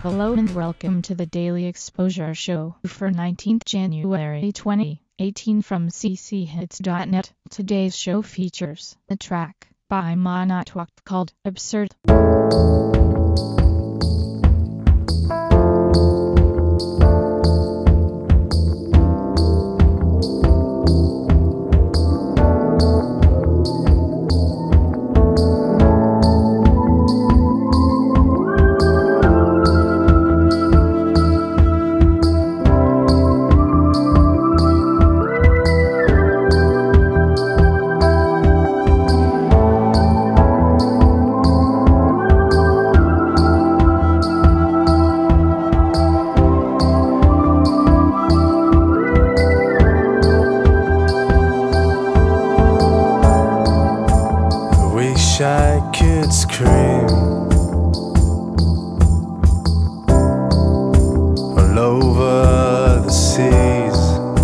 Hello and welcome to the Daily Exposure Show for 19th January 2018 from cchits.net. Today's show features a track by Monotwak called Absurd. I could scream all over the seas.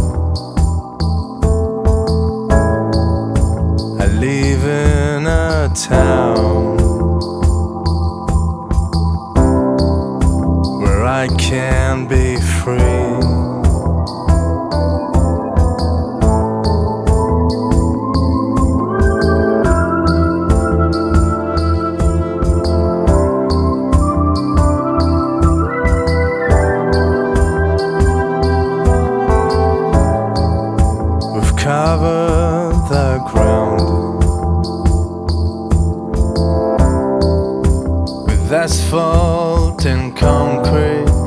I live in a town where I can be free. Cover the ground with asphalt and concrete.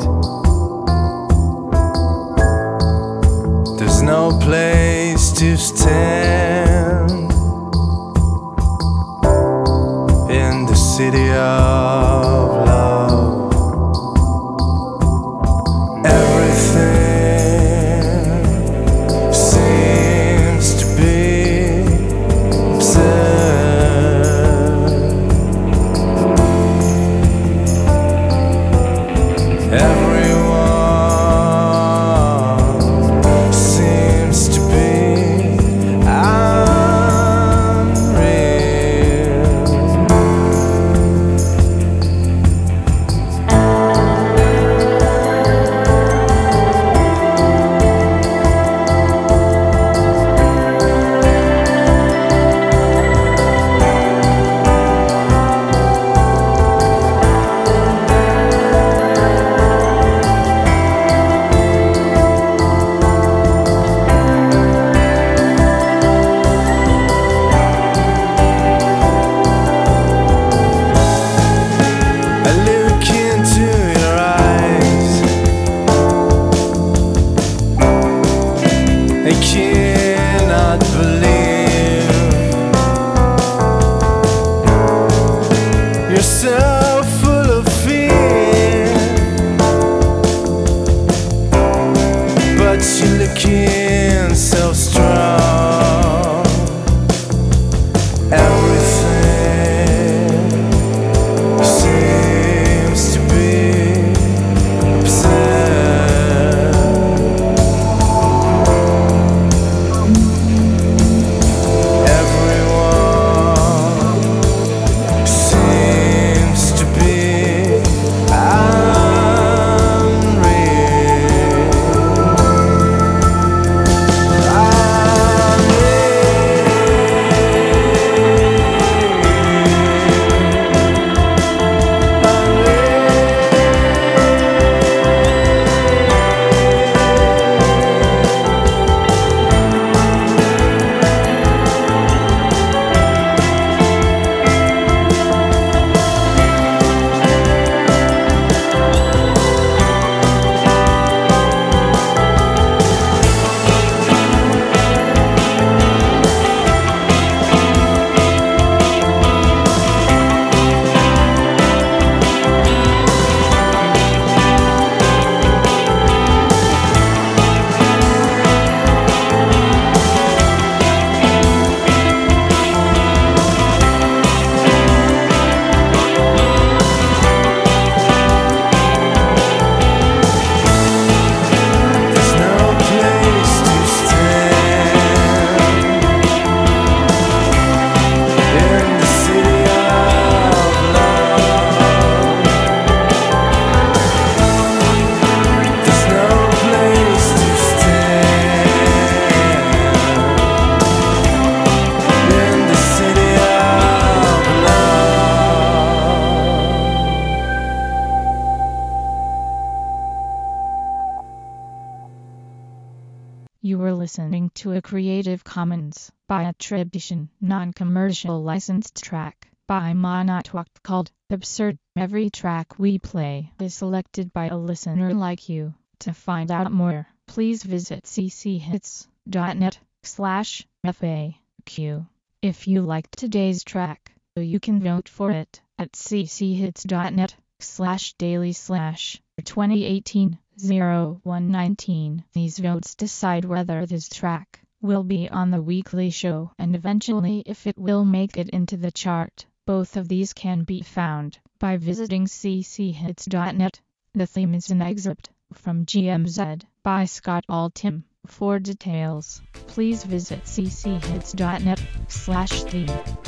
There's no place to stand in the city of love. Everything listening to a Creative Commons by attribution, non-commercial licensed track by Monotwalked called Absurd. Every track we play is selected by a listener like you. To find out more, please visit cchits.net/FAQ. If you liked today's track, you can vote for it at cchits.net/daily/2018-0119. These votes decide whether this track will be on the weekly show and eventually if it will make it into the chart. Both of these can be found by visiting cchits.net. The theme is an excerpt from GMZ by Scott Altham. For details, please visit cchits.net/theme.